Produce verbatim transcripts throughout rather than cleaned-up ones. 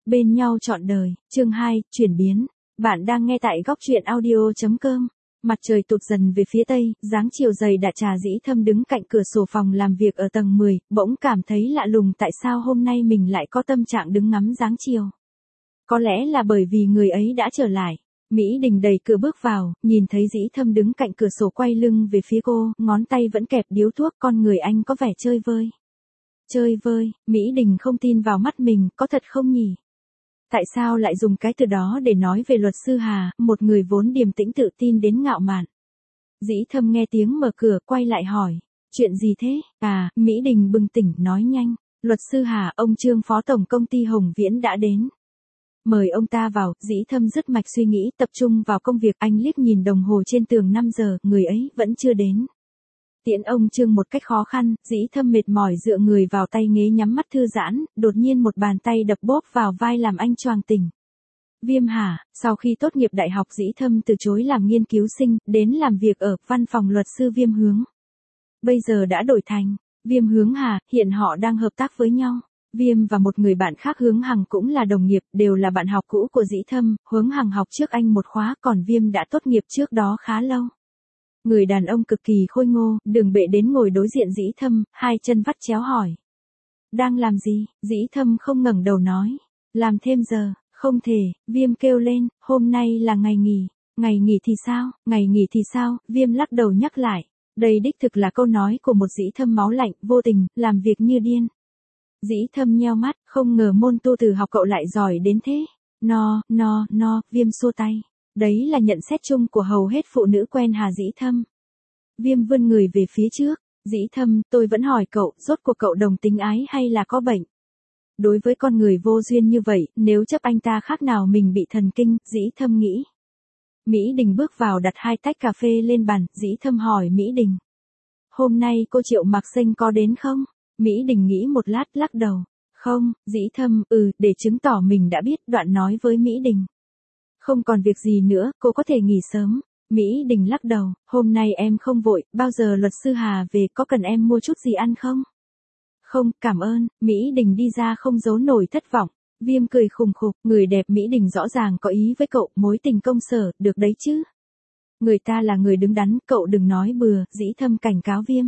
Bên nhau trọn đời, chương hai, chuyển biến. Bạn đang nghe tại góc truyện audio.com. Mặt trời tụt dần về phía tây, dáng chiều dày đã trà dĩ thâm đứng cạnh cửa sổ phòng làm việc ở tầng mười, bỗng cảm thấy lạ lùng tại sao hôm nay mình lại có tâm trạng đứng ngắm dáng chiều. Có lẽ là bởi vì người ấy đã trở lại. Mỹ Đình đẩy cửa bước vào, nhìn thấy Dĩ Thâm đứng cạnh cửa sổ quay lưng về phía cô, ngón tay vẫn kẹp điếu thuốc, con người anh có vẻ chơi vơi. Chơi vơi, Mỹ Đình không tin vào mắt mình, có thật không nhỉ? Tại sao lại dùng cái từ đó để nói về luật sư Hà, một người vốn điềm tĩnh tự tin đến ngạo mạn? Dĩ Thâm nghe tiếng mở cửa, quay lại hỏi, chuyện gì thế? À, Mỹ Đình bừng tỉnh, nói nhanh, luật sư Hà, ông Trương phó tổng công ty Hồng Viễn đã đến. Mời ông ta vào. Dĩ Thâm dứt mạch suy nghĩ, tập trung vào công việc. Anh liếc nhìn đồng hồ trên tường năm giờ, người ấy vẫn chưa đến. Tiễn ông Trương một cách khó khăn, Dĩ Thâm mệt mỏi dựa người vào tay ghế nhắm mắt thư giãn, đột nhiên một bàn tay đập bốp vào vai làm anh choàng tỉnh. Viêm hả? Sau khi tốt nghiệp đại học, Dĩ Thâm từ chối làm nghiên cứu sinh, đến làm việc ở văn phòng luật sư Viêm Hướng. Bây giờ đã đổi thành Viêm Hướng Hà, hiện họ đang hợp tác với nhau. Viêm và một người bạn khác Hướng Hằng cũng là đồng nghiệp, đều là bạn học cũ của Dĩ Thâm. Hướng Hằng học trước anh một khóa, còn Viêm đã tốt nghiệp trước đó khá lâu. Người đàn ông cực kỳ khôi ngô, đường bệ đến ngồi đối diện Dĩ Thâm, hai chân vắt chéo hỏi. Đang làm gì? Dĩ Thâm không ngẩng đầu nói. Làm thêm giờ. Không thể. Viêm kêu lên, hôm nay là ngày nghỉ. Ngày nghỉ thì sao? Ngày nghỉ thì sao? Viêm lắc đầu nhắc lại. Đây đích thực là câu nói của một Dĩ Thâm máu lạnh, vô tình, làm việc như điên. Dĩ Thâm nheo mắt, không ngờ môn tu từ học cậu lại giỏi đến thế. No, no, no, Viêm xua tay. Đấy là nhận xét chung của hầu hết phụ nữ quen Hà Dĩ Thâm. Viêm vươn người về phía trước. Dĩ Thâm, tôi vẫn hỏi cậu, rốt cuộc cậu đồng tính ái hay là có bệnh? Đối với con người vô duyên như vậy, nếu chấp anh ta khác nào mình bị thần kinh, Dĩ Thâm nghĩ. Mỹ Đình bước vào đặt hai tách cà phê lên bàn, Dĩ Thâm hỏi Mỹ Đình. Hôm nay cô Triệu Mạc Xanh có đến không? Mỹ Đình nghĩ một lát, lắc đầu. Không. Dĩ Thâm, ừ, để chứng tỏ mình đã biết, đoạn nói với Mỹ Đình. Không còn việc gì nữa, cô có thể nghỉ sớm. Mỹ Đình lắc đầu, hôm nay em không vội, bao giờ luật sư Hà về, có cần em mua chút gì ăn không? Không, cảm ơn. Mỹ Đình đi ra không giấu nổi thất vọng. Viêm cười khùng khục, người đẹp Mỹ Đình rõ ràng có ý với cậu, mối tình công sở, được đấy chứ. Người ta là người đứng đắn, cậu đừng nói bừa, Dĩ Thâm cảnh cáo Viêm.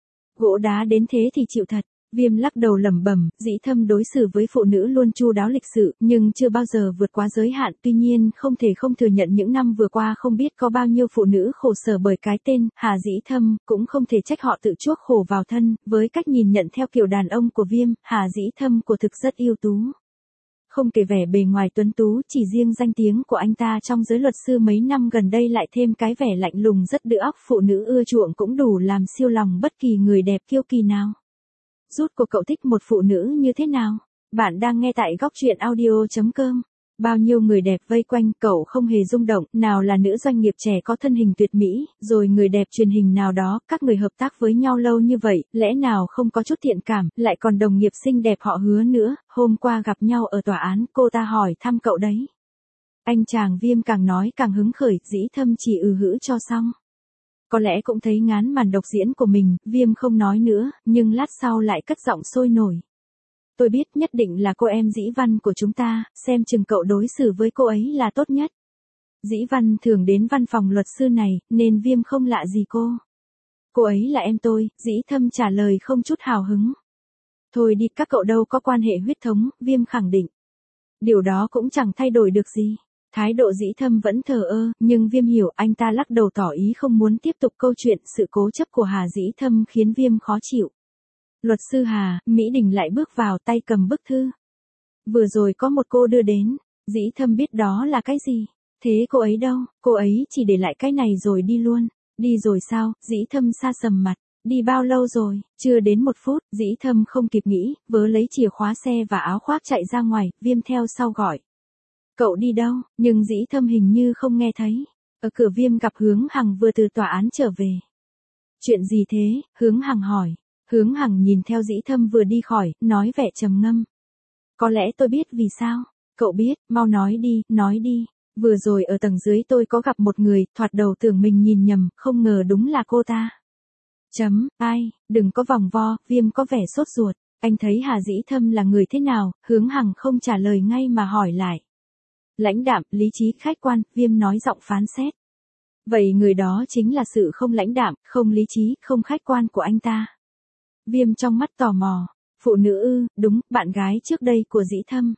Gỗ đá đến thế thì chịu thật. Viêm lắc đầu lẩm bẩm, Dĩ Thâm đối xử với phụ nữ luôn chu đáo lịch sự, nhưng chưa bao giờ vượt quá giới hạn, tuy nhiên không thể không thừa nhận những năm vừa qua không biết có bao nhiêu phụ nữ khổ sở bởi cái tên Hà Dĩ Thâm, cũng không thể trách họ tự chuốc khổ vào thân, với cách nhìn nhận theo kiểu đàn ông của Viêm, Hà Dĩ Thâm của thực rất ưu tú. Không kể vẻ bề ngoài tuấn tú, chỉ riêng danh tiếng của anh ta trong giới luật sư mấy năm gần đây lại thêm cái vẻ lạnh lùng rất đựa óc, phụ nữ ưa chuộng cũng đủ làm siêu lòng bất kỳ người đẹp kiêu kỳ nào. Rút cuộc cậu thích một phụ nữ như thế nào? Bạn đang nghe tại góc truyện audio.com. Bao nhiêu người đẹp vây quanh, cậu không hề rung động, nào là nữ doanh nghiệp trẻ có thân hình tuyệt mỹ, rồi người đẹp truyền hình nào đó, các người hợp tác với nhau lâu như vậy, lẽ nào không có chút thiện cảm, lại còn đồng nghiệp xinh đẹp họ Hứa nữa, hôm qua gặp nhau ở tòa án, cô ta hỏi thăm cậu đấy. Anh chàng Viêm càng nói càng hứng khởi, Dĩ Thâm chỉ ừ hữ cho xong. Có lẽ cũng thấy ngán màn độc diễn của mình, Viêm không nói nữa, nhưng lát sau lại cất giọng sôi nổi. Tôi biết nhất định là cô em Dĩ Văn của chúng ta, xem chừng cậu đối xử với cô ấy là tốt nhất. Dĩ Văn thường đến văn phòng luật sư này, nên Viêm không lạ gì cô. Cô ấy là em tôi, Dĩ Thâm trả lời không chút hào hứng. Thôi đi, các cậu đâu có quan hệ huyết thống, Viêm khẳng định. Điều đó cũng chẳng thay đổi được gì. Thái độ Dĩ Thâm vẫn thờ ơ, nhưng Viêm hiểu, anh ta lắc đầu tỏ ý không muốn tiếp tục câu chuyện, sự cố chấp của Hà Dĩ Thâm khiến Viêm khó chịu. Luật sư Hà, Mỹ Đình lại bước vào, tay cầm bức thư. Vừa rồi có một cô đưa đến, Dĩ Thâm biết đó là cái gì. Thế cô ấy đâu? Cô ấy chỉ để lại cái này rồi đi luôn. Đi rồi sao? Dĩ Thâm sa sầm mặt. Đi bao lâu rồi? Chưa đến một phút. Dĩ Thâm không kịp nghĩ, vớ lấy chìa khóa xe và áo khoác chạy ra ngoài, Viêm theo sau gọi. Cậu đi đâu? Nhưng Dĩ Thâm hình như không nghe thấy. Ở cửa Viêm gặp Hướng Hằng vừa từ tòa án trở về. Chuyện gì thế? Hướng Hằng hỏi. Hướng Hằng nhìn theo Dĩ Thâm vừa đi khỏi, nói vẻ trầm ngâm. Có lẽ tôi biết vì sao. Cậu biết, mau nói đi, nói đi. Vừa rồi ở tầng dưới tôi có gặp một người, thoạt đầu tưởng mình nhìn nhầm, không ngờ đúng là cô ta. Chấm, ai, đừng có vòng vo, Viêm có vẻ sốt ruột. Anh thấy Hà Dĩ Thâm là người thế nào, Hướng Hằng không trả lời ngay mà hỏi lại. Lãnh đạm, lý trí, khách quan, Viêm nói giọng phán xét. Vậy người đó chính là sự không lãnh đạm, không lý trí, không khách quan của anh ta. Viêm trong mắt tò mò. Phụ nữ ư, đúng, bạn gái trước đây của Dĩ Thâm.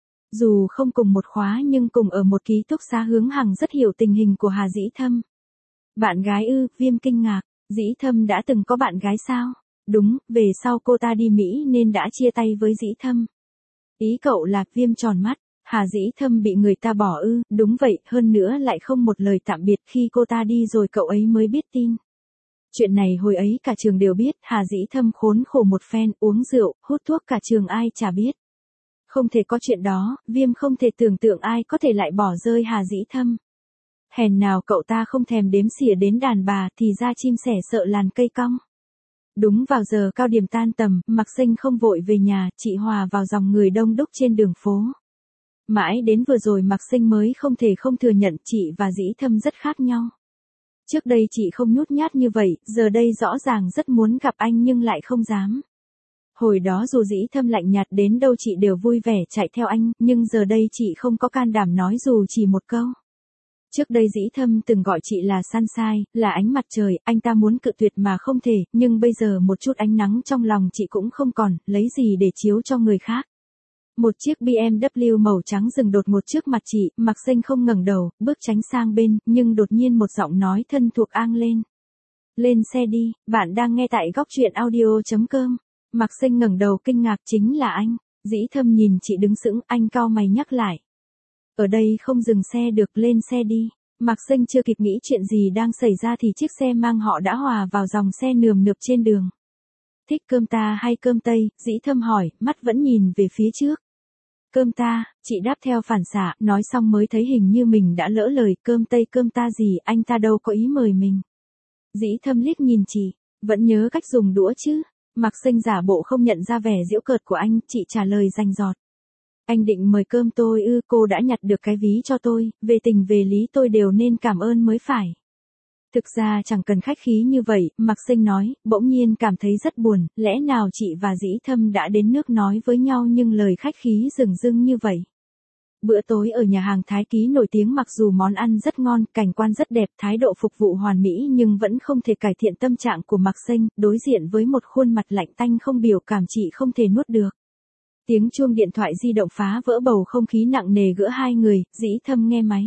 Dù không cùng một khóa nhưng cùng ở một ký túc xá. Hướng Hằng rất hiểu tình hình của Hà Dĩ Thâm. Bạn gái ư, Viêm kinh ngạc. Dĩ Thâm đã từng có bạn gái sao? Đúng, về sau cô ta đi Mỹ nên đã chia tay với Dĩ Thâm. Ý cậu là, Viêm tròn mắt. Hà Dĩ Thâm bị người ta bỏ ư, đúng vậy, hơn nữa lại không một lời tạm biệt, khi cô ta đi rồi cậu ấy mới biết tin. Chuyện này hồi ấy cả trường đều biết, Hà Dĩ Thâm khốn khổ một phen, uống rượu, hút thuốc cả trường ai chả biết. Không thể có chuyện đó, Viêm không thể tưởng tượng ai có thể lại bỏ rơi Hà Dĩ Thâm. Hèn nào cậu ta không thèm đếm xỉa đến đàn bà thì ra chim sẻ sợ làn cây cong. Đúng vào giờ cao điểm tan tầm, Mạc Sinh không vội về nhà, chị hòa vào dòng người đông đúc trên đường phố. Mãi đến vừa rồi Mạc Sinh mới không thể không thừa nhận chị và Dĩ Thâm rất khác nhau. Trước đây chị không nhút nhát như vậy, giờ đây rõ ràng rất muốn gặp anh nhưng lại không dám. Hồi đó dù Dĩ Thâm lạnh nhạt đến đâu chị đều vui vẻ chạy theo anh, nhưng giờ đây chị không có can đảm nói dù chỉ một câu. Trước đây Dĩ Thâm từng gọi chị là sunshine, là ánh mặt trời, anh ta muốn cự tuyệt mà không thể, nhưng bây giờ một chút ánh nắng trong lòng chị cũng không còn, lấy gì để chiếu cho người khác. Một chiếc bê em vê màu trắng dừng đột ngột trước mặt chị, Mạc Sinh không ngẩng đầu, bước tránh sang bên, nhưng đột nhiên một giọng nói thân thuộc ang lên. Lên xe đi, bạn đang nghe tại góc truyện audio chấm com. Mạc Sinh ngẩng đầu kinh ngạc, chính là anh. Dĩ Thâm nhìn chị đứng sững, anh cau mày nhắc lại. Ở đây không dừng xe được, lên xe đi. Mạc Sinh chưa kịp nghĩ chuyện gì đang xảy ra thì chiếc xe mang họ đã hòa vào dòng xe nườm nượp trên đường. Thích cơm ta hay cơm tây, Dĩ Thâm hỏi, mắt vẫn nhìn về phía trước. Cơm ta, chị đáp theo phản xạ, nói xong mới thấy hình như mình đã lỡ lời, cơm tây cơm ta gì, anh ta đâu có ý mời mình. Dĩ Thâm liếc nhìn chị, vẫn nhớ cách dùng đũa chứ. Mạc Sinh giả bộ không nhận ra vẻ giễu cợt của anh, chị trả lời rành rọt. Anh định mời cơm tôi ư, cô đã nhặt được cái ví cho tôi, về tình về lý tôi đều nên cảm ơn mới phải. Thực ra chẳng cần khách khí như vậy, Mạc Sinh nói, bỗng nhiên cảm thấy rất buồn, lẽ nào chị và Dĩ Thâm đã đến nước nói với nhau nhưng lời khách khí dửng dưng như vậy. Bữa tối ở nhà hàng Thái Ký nổi tiếng, mặc dù món ăn rất ngon, cảnh quan rất đẹp, thái độ phục vụ hoàn mỹ nhưng vẫn không thể cải thiện tâm trạng của Mạc Sinh, đối diện với một khuôn mặt lạnh tanh không biểu cảm chị không thể nuốt được. Tiếng chuông điện thoại di động phá vỡ bầu không khí nặng nề giữa hai người, Dĩ Thâm nghe máy.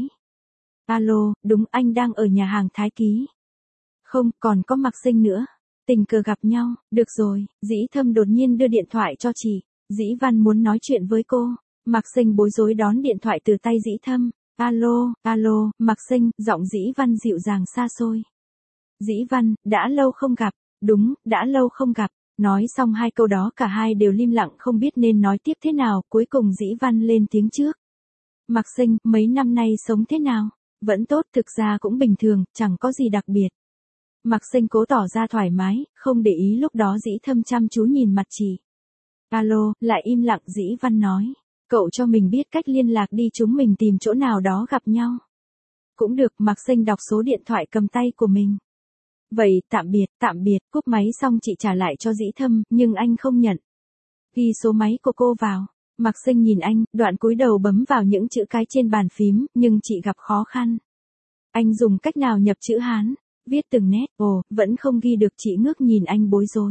Alo, đúng, anh đang ở nhà hàng Thái Ký. Không, còn có Mạc Sinh nữa. Tình cờ gặp nhau, được rồi, Dĩ Thâm đột nhiên đưa điện thoại cho chị. Dĩ Văn muốn nói chuyện với cô. Mạc Sinh bối rối đón điện thoại từ tay Dĩ Thâm. Alo, alo, Mạc Sinh, giọng Dĩ Văn dịu dàng xa xôi. Dĩ Văn, đã lâu không gặp. Đúng, đã lâu không gặp. Nói xong hai câu đó cả hai đều im lặng không biết nên nói tiếp thế nào, cuối cùng Dĩ Văn lên tiếng trước. Mạc Sinh, mấy năm nay sống thế nào? Vẫn tốt, thực ra cũng bình thường, chẳng có gì đặc biệt. Mạc Sinh cố tỏ ra thoải mái, không để ý lúc đó Dĩ Thâm chăm chú nhìn mặt chị. Alo, lại im lặng. Dĩ Văn nói. Cậu cho mình biết cách liên lạc đi, chúng mình tìm chỗ nào đó gặp nhau. Cũng được. Mạc Sinh đọc số điện thoại cầm tay của mình. Vậy, tạm biệt, tạm biệt. Cúp máy xong chị trả lại cho Dĩ Thâm, nhưng anh không nhận. Ghi số máy của cô vào. Mạc Sinh nhìn anh, đoạn cúi đầu bấm vào những chữ cái trên bàn phím, nhưng chị gặp khó khăn. Anh dùng cách nào nhập chữ Hán? Viết từng nét, ồ, vẫn không ghi được. Chị ngước nhìn anh bối rối.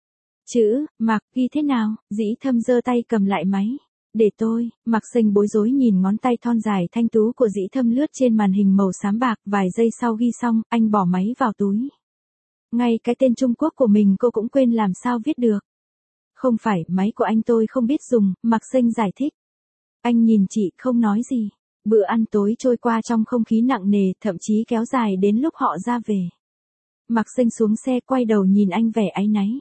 Chữ, Mạc, ghi thế nào? Dĩ Thâm giơ tay cầm lại máy. Để tôi. Mạc Sinh bối rối nhìn ngón tay thon dài thanh tú của Dĩ Thâm lướt trên màn hình màu xám bạc, vài giây sau ghi xong, anh bỏ máy vào túi. Ngay cái tên Trung Quốc của mình cô cũng quên làm sao viết được. Không phải, máy của anh tôi không biết dùng, Mạc Sinh giải thích. Anh nhìn chị, không nói gì. Bữa ăn tối trôi qua trong không khí nặng nề, thậm chí kéo dài đến lúc họ ra về. Mạc Sinh xuống xe quay đầu nhìn anh vẻ áy náy.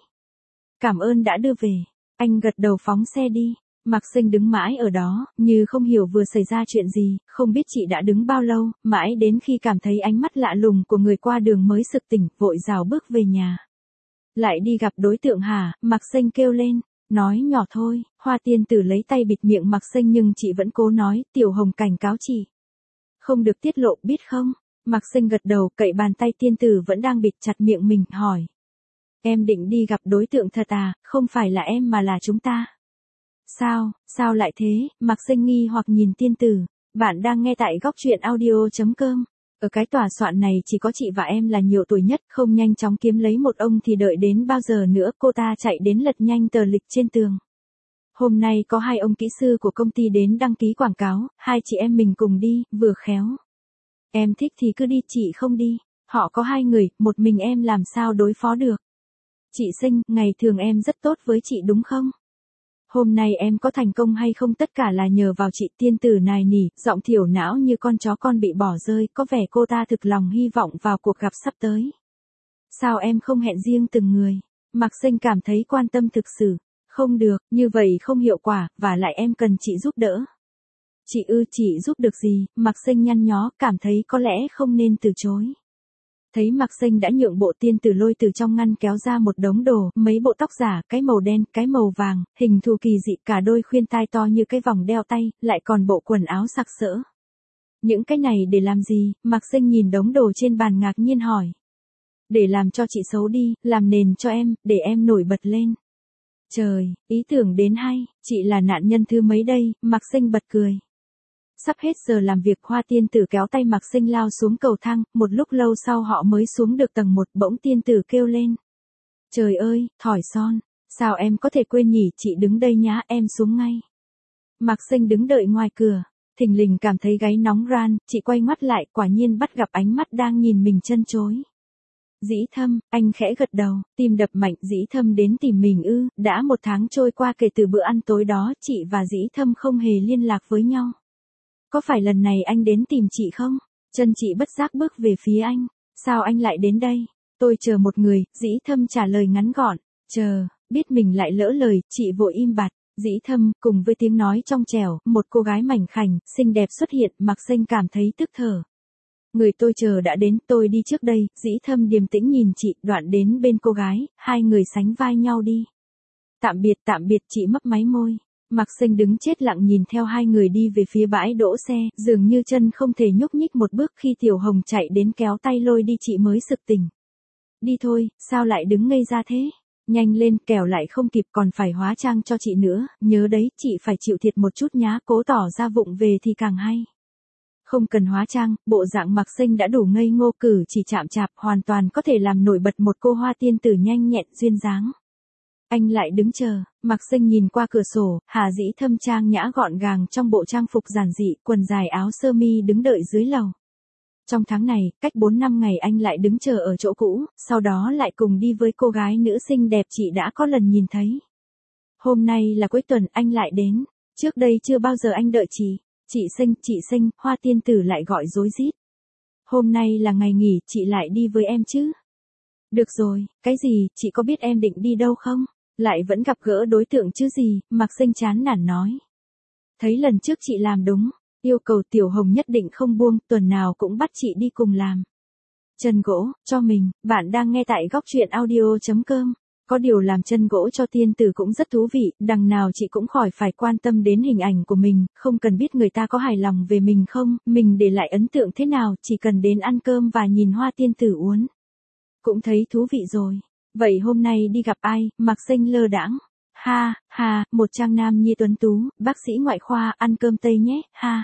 Cảm ơn đã đưa về. Anh gật đầu phóng xe đi. Mạc Sinh đứng mãi ở đó, như không hiểu vừa xảy ra chuyện gì, không biết chị đã đứng bao lâu, mãi đến khi cảm thấy ánh mắt lạ lùng của người qua đường mới sực tỉnh, vội rào bước về nhà. Lại đi gặp đối tượng hả? Mạc Sinh kêu lên, nói nhỏ thôi. Hoa tiên tử lấy tay bịt miệng Mạc Sinh nhưng chị vẫn cố nói, Tiểu Hồng cảnh cáo chị. Không được tiết lộ, biết không? Mạc Sinh gật đầu, cậy bàn tay tiên tử vẫn đang bịt chặt miệng mình, hỏi. Em định đi gặp đối tượng thật à, không phải là em mà là chúng ta. Sao, sao lại thế, Mạc Sinh nghi hoặc nhìn tiên tử. Bạn đang nghe tại góc truyện audio.com. Ở cái tòa soạn này chỉ có chị và em là nhiều tuổi nhất, không nhanh chóng kiếm lấy một ông thì đợi đến bao giờ nữa. Cô ta chạy đến lật nhanh tờ lịch trên tường. Hôm nay có hai ông kỹ sư của công ty đến đăng ký quảng cáo, hai chị em mình cùng đi, vừa khéo. Em thích thì cứ đi, chị không đi. Họ có hai người, một mình em làm sao đối phó được. Chị Sinh, ngày thường em rất tốt với chị đúng không? Hôm nay em có thành công hay không tất cả là nhờ vào chị. Tiên tử nài nỉ, giọng thiểu não như con chó con bị bỏ rơi, có vẻ cô ta thực lòng hy vọng vào cuộc gặp sắp tới. Sao em không hẹn riêng từng người? Mạc Sinh cảm thấy quan tâm thực sự. Không được, như vậy không hiệu quả, và lại em cần chị giúp đỡ. Chị ư, chị giúp được gì? Mạc Sinh nhăn nhó, cảm thấy có lẽ không nên từ chối. Thấy Mạc Sinh đã nhượng bộ, tiên tử lôi từ trong ngăn kéo ra một đống đồ, mấy bộ tóc giả, cái màu đen, cái màu vàng, hình thù kỳ dị, cả đôi khuyên tai to như cái vòng đeo tay, lại còn bộ quần áo sặc sỡ. Những cái này để làm gì? Mạc Sinh nhìn đống đồ trên bàn ngạc nhiên hỏi. Để làm cho chị xấu đi, làm nền cho em, để em nổi bật lên. Trời, ý tưởng đến hay, chị là nạn nhân thứ mấy đây? Mạc Sinh bật cười. Sắp hết giờ làm việc, Hoa tiên tử kéo tay Mạc Sinh lao xuống cầu thang, một lúc lâu sau họ mới xuống được tầng một, bỗng tiên tử kêu lên. Trời ơi, thỏi son, sao em có thể quên nhỉ, chị đứng đây nhá, em xuống ngay. Mạc Sinh đứng đợi ngoài cửa, thình lình cảm thấy gáy nóng ran, chị quay mắt lại, quả nhiên bắt gặp ánh mắt đang nhìn mình chân chối. Dĩ Thâm, anh khẽ gật đầu, tim đập mạnh. Dĩ Thâm đến tìm mình ư? Đã một tháng trôi qua kể từ bữa ăn tối đó, chị và Dĩ Thâm không hề liên lạc với nhau. Có phải lần này anh đến tìm chị không? Chân chị bất giác bước về phía anh. Sao anh lại đến đây? Tôi chờ một người. Dĩ Thâm trả lời ngắn gọn. Chờ, biết mình lại lỡ lời, chị vội im bặt. Dĩ Thâm, cùng với tiếng nói trong trẻo, một cô gái mảnh khảnh, xinh đẹp xuất hiện. Mạc Sinh cảm thấy tức thở. Người tôi chờ đã đến, tôi đi trước đây. Dĩ Thâm điềm tĩnh nhìn chị, đoạn đến bên cô gái, hai người sánh vai nhau đi. Tạm biệt, tạm biệt, chị mấp máy môi. Mạc Sinh đứng chết lặng nhìn theo hai người đi về phía bãi đỗ xe, dường như chân không thể nhúc nhích một bước. Khi Tiểu Hồng chạy đến kéo tay lôi đi chị mới sực tỉnh. Đi thôi, sao lại đứng ngây ra thế? Nhanh lên, kẻo lại không kịp, còn phải hóa trang cho chị nữa, nhớ đấy, chị phải chịu thiệt một chút nhá, cố tỏ ra vụng về thì càng hay. Không cần hóa trang, bộ dạng Mạc Sinh đã đủ ngây ngô, cử chỉ chạm chạp, hoàn toàn có thể làm nổi bật một cô hoa tiên tử nhanh nhẹn duyên dáng. Anh lại đứng chờ. Mạc Sinh nhìn qua cửa sổ, Hà Dĩ Thâm trang nhã gọn gàng trong bộ trang phục giản dị, quần dài áo sơ mi đứng đợi dưới lầu. Trong tháng này, cách bốn năm ngày anh lại đứng chờ ở chỗ cũ, sau đó lại cùng đi với cô gái nữ xinh đẹp chị đã có lần nhìn thấy. Hôm nay là cuối tuần, anh lại đến. Trước đây chưa bao giờ anh đợi chị. Chị Sinh, chị Sinh, Hoa tiên tử lại gọi rối rít. Hôm nay là ngày nghỉ, chị lại đi với em chứ? Được rồi, cái gì, chị có biết em định đi đâu không? Lại vẫn gặp gỡ đối tượng chứ gì, Mạc Sinh chán nản nói. Thấy lần trước chị làm đúng, yêu cầu Tiểu Hồng nhất định không buông, tuần nào cũng bắt chị đi cùng làm. Chân gỗ, cho mình, bạn đang nghe tại góc truyện audio.com. Có điều làm chân gỗ cho tiên tử cũng rất thú vị, đằng nào chị cũng khỏi phải quan tâm đến hình ảnh của mình, không cần biết người ta có hài lòng về mình không, mình để lại ấn tượng thế nào, chỉ cần đến ăn cơm và nhìn hoa tiên tử uốn. Cũng thấy thú vị rồi. Vậy hôm nay đi gặp ai? Mạc Sinh lơ đãng. Ha, ha, một trang nam nhi tuấn tú, bác sĩ ngoại khoa, ăn cơm Tây nhé, ha.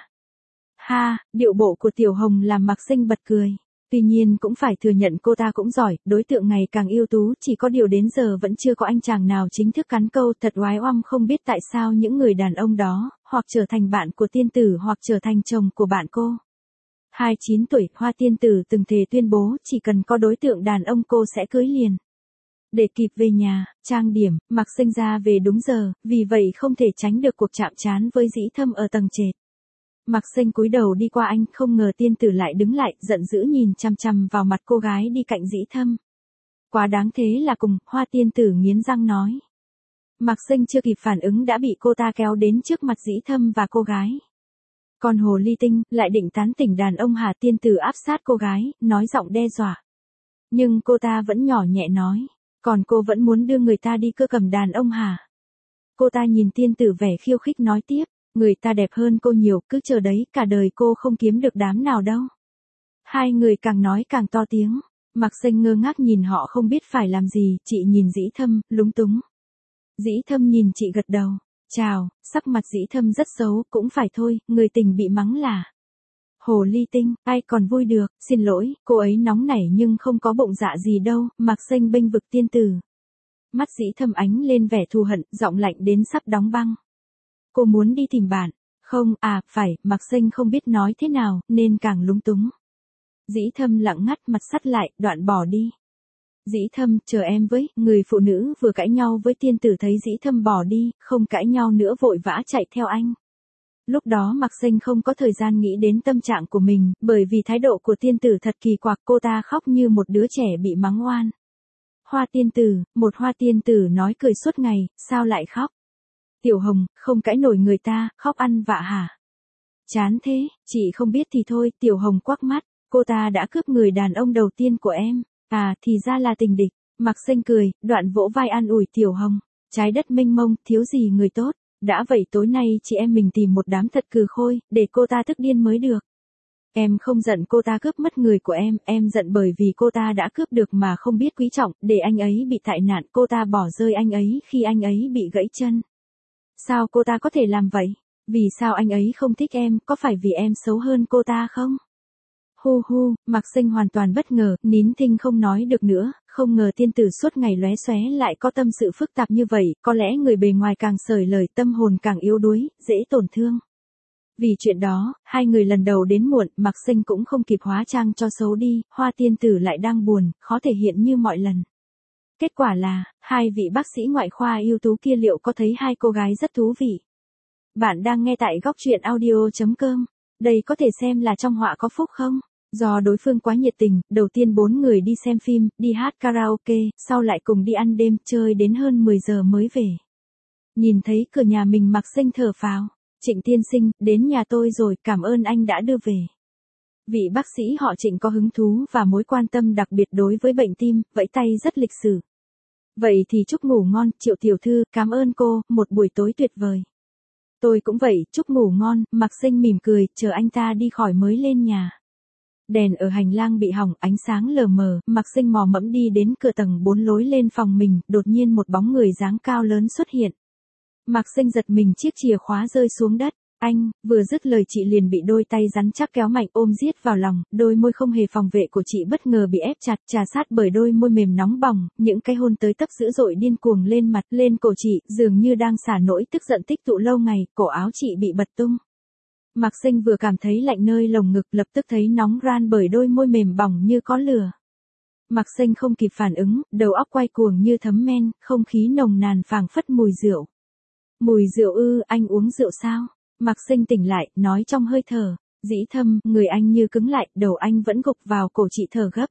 Ha, điệu bộ của Tiểu Hồng làm Mạc Sinh bật cười. Tuy nhiên cũng phải thừa nhận cô ta cũng giỏi, đối tượng ngày càng ưu tú, chỉ có điều đến giờ vẫn chưa có anh chàng nào chính thức cắn câu. Thật oái oăm, không biết tại sao những người đàn ông đó, hoặc trở thành bạn của tiên tử hoặc trở thành chồng của bạn cô. hai mươi chín tuổi, Hoa tiên tử từng thề tuyên bố chỉ cần có đối tượng đàn ông cô sẽ cưới liền. Để kịp về nhà, trang điểm, Mạc Sinh ra về đúng giờ, vì vậy không thể tránh được cuộc chạm trán với Dĩ Thâm ở tầng trệt. Mạc Sinh cúi đầu đi qua anh, không ngờ tiên tử lại đứng lại, giận dữ nhìn chằm chằm vào mặt cô gái đi cạnh Dĩ Thâm. Quá đáng thế là cùng, Hoa tiên tử nghiến răng nói. Mạc Sinh chưa kịp phản ứng đã bị cô ta kéo đến trước mặt Dĩ Thâm và cô gái. Còn hồ ly tinh, lại định tán tỉnh đàn ông Hà tiên tử áp sát cô gái, nói giọng đe dọa. Nhưng cô ta vẫn nhỏ nhẹ nói. Còn cô vẫn muốn đưa người ta đi cơ cầm đàn ông hả? Cô ta nhìn tiên tử vẻ khiêu khích nói tiếp, người ta đẹp hơn cô nhiều, cứ chờ đấy, cả đời cô không kiếm được đám nào đâu. Hai người càng nói càng to tiếng. Mạc Xanh ngơ ngác nhìn họ không biết phải làm gì, chị nhìn Dĩ Thâm, lúng túng. Dĩ Thâm nhìn chị gật đầu. Chào, sắc mặt Dĩ Thâm rất xấu, cũng phải thôi, người tình bị mắng là hồ ly tinh, ai còn vui được, xin lỗi, cô ấy nóng nảy nhưng không có bụng dạ gì đâu, Mạc Xanh bênh vực tiên tử. Mắt Dĩ Thâm ánh lên vẻ thù hận, giọng lạnh đến sắp đóng băng. Cô muốn đi tìm bạn, không, à, phải, Mạc Xanh không biết nói thế nào, nên càng lúng túng. Dĩ Thâm lặng ngắt mặt sắt lại, đoạn bỏ đi. Dĩ Thâm, chờ em với, người phụ nữ vừa cãi nhau với tiên tử thấy Dĩ Thâm bỏ đi, không cãi nhau nữa vội vã chạy theo anh. Lúc đó Mạc Xanh không có thời gian nghĩ đến tâm trạng của mình, bởi vì thái độ của tiên tử thật kỳ quặc, cô ta khóc như một đứa trẻ bị mắng oan. Hoa tiên tử, một hoa tiên tử nói cười suốt ngày, sao lại khóc? Tiểu Hồng, không cãi nổi người ta, khóc ăn vạ hả? Chán thế, chị không biết thì thôi, Tiểu Hồng quắc mắt, cô ta đã cướp người đàn ông đầu tiên của em, à, thì ra là tình địch. Mạc Xanh cười, đoạn vỗ vai an ủi Tiểu Hồng, trái đất mênh mông, thiếu gì người tốt, đã vậy tối nay chị em mình tìm một đám thật cừ khôi, để cô ta tức điên mới được. Em không giận cô ta cướp mất người của em, em giận bởi vì cô ta đã cướp được mà không biết quý trọng, để anh ấy bị tai nạn, cô ta bỏ rơi anh ấy khi anh ấy bị gãy chân. Sao cô ta có thể làm vậy? Vì sao anh ấy không thích em, có phải vì em xấu hơn cô ta không? Hu hu, Mạc Xanh hoàn toàn bất ngờ, nín thinh không nói được nữa, không ngờ tiên tử suốt ngày lóe xóe lại có tâm sự phức tạp như vậy, có lẽ người bề ngoài càng sởi lời tâm hồn càng yếu đuối, dễ tổn thương. Vì chuyện đó, hai người lần đầu đến muộn, Mạc Xanh cũng không kịp hóa trang cho xấu đi, hoa tiên tử lại đang buồn, khó thể hiện như mọi lần. Kết quả là, hai vị bác sĩ ngoại khoa ưu tú kia liệu có thấy hai cô gái rất thú vị? Bạn đang nghe tại góc truyện audio chấm com. Đây có thể xem là trong họa có phúc không? Do đối phương quá nhiệt tình, đầu tiên bốn người đi xem phim, đi hát karaoke, sau lại cùng đi ăn đêm, chơi đến hơn mười giờ mới về. Nhìn thấy cửa nhà mình Mạc Xanh thở phào. Trịnh tiên sinh, đến nhà tôi rồi, cảm ơn anh đã đưa về. Vị bác sĩ họ Trịnh có hứng thú và mối quan tâm đặc biệt đối với bệnh tim, vẫy tay rất lịch sự. Vậy thì chúc ngủ ngon, Triệu tiểu thư, cảm ơn cô, một buổi tối tuyệt vời. Tôi cũng vậy, chúc ngủ ngon, Mạc Xanh mỉm cười, chờ anh ta đi khỏi mới lên nhà. Đèn ở hành lang bị hỏng, ánh sáng lờ mờ, Mạc Xanh mò mẫm đi đến cửa tầng bốn lối lên phòng mình, đột nhiên một bóng người dáng cao lớn xuất hiện. Mạc Xanh giật mình, chiếc chìa khóa rơi xuống đất. Anh, vừa dứt lời chị liền bị đôi tay rắn chắc kéo mạnh ôm giết vào lòng, đôi môi không hề phòng vệ của chị bất ngờ bị ép chặt, trà sát bởi đôi môi mềm nóng bỏng, những cái hôn tới tấp dữ dội điên cuồng lên mặt, lên cổ chị, dường như đang xả nỗi tức giận tích tụ lâu ngày, cổ áo chị bị bật tung. Mạc Xanh vừa cảm thấy lạnh nơi lồng ngực, lập tức thấy nóng ran bởi đôi môi mềm bỏng như có lửa. Mạc Xanh không kịp phản ứng, đầu óc quay cuồng như thấm men, không khí nồng nàn phảng phất mùi rượu. Mùi rượu ư, anh uống rượu sao? Mạc Xanh tỉnh lại, nói trong hơi thở. Dĩ Thâm, người anh như cứng lại, đầu anh vẫn gục vào cổ chị thở gấp.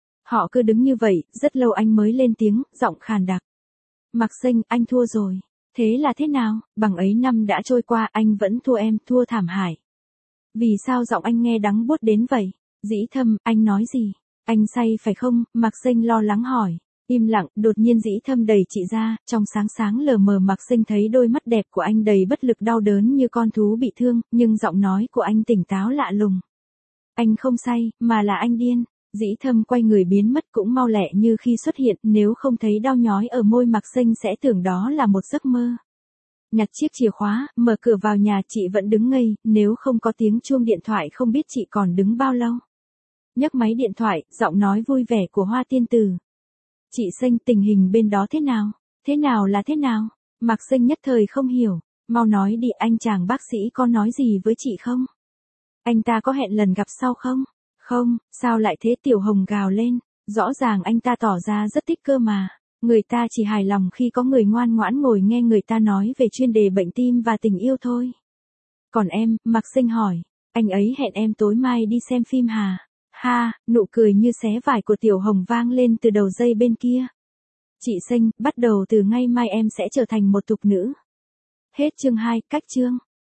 Họ cứ đứng như vậy, rất lâu anh mới lên tiếng, giọng khàn đặc. Mạc Xanh, anh thua rồi. Thế là thế nào? Bằng ấy năm đã trôi qua, anh vẫn thua em, thua thảm hại. Vì sao giọng anh nghe đắng buốt đến vậy? Dĩ Thâm, anh nói gì? Anh say phải không? Mạc Xanh lo lắng hỏi. Im lặng, đột nhiên Dĩ Thâm đẩy chị ra, trong sáng sáng lờ mờ Mạc Xanh thấy đôi mắt đẹp của anh đầy bất lực đau đớn như con thú bị thương, nhưng giọng nói của anh tỉnh táo lạ lùng. Anh không say, mà là anh điên. Dĩ Thâm quay người biến mất cũng mau lẹ như khi xuất hiện, nếu không thấy đau nhói ở môi Mạc Xanh sẽ tưởng đó là một giấc mơ. Nhặt chiếc chìa khóa, mở cửa vào nhà, chị vẫn đứng ngây, nếu không có tiếng chuông điện thoại không biết chị còn đứng bao lâu. Nhấc máy điện thoại, giọng nói vui vẻ của Hoa tiên tử. Chị Xanh, tình hình bên đó thế nào? Thế nào là thế nào? Mạc Xanh nhất thời không hiểu. Mau nói đi, anh chàng bác sĩ có nói gì với chị không? Anh ta có hẹn lần gặp sau không? Không, sao lại thế? Tiểu Hồng gào lên. Rõ ràng anh ta tỏ ra rất thích cơ mà. Người ta chỉ hài lòng khi có người ngoan ngoãn ngồi nghe người ta nói về chuyên đề bệnh tim và tình yêu thôi. Còn em, Mạc Xanh hỏi. Anh ấy hẹn em tối mai đi xem phim hả? Ha, nụ cười như xé vải của Tiểu Hồng vang lên từ đầu dây bên kia. Chị Xanh, bắt đầu từ ngay mai em sẽ trở thành một tục nữ. Hết chương hai, cách chương.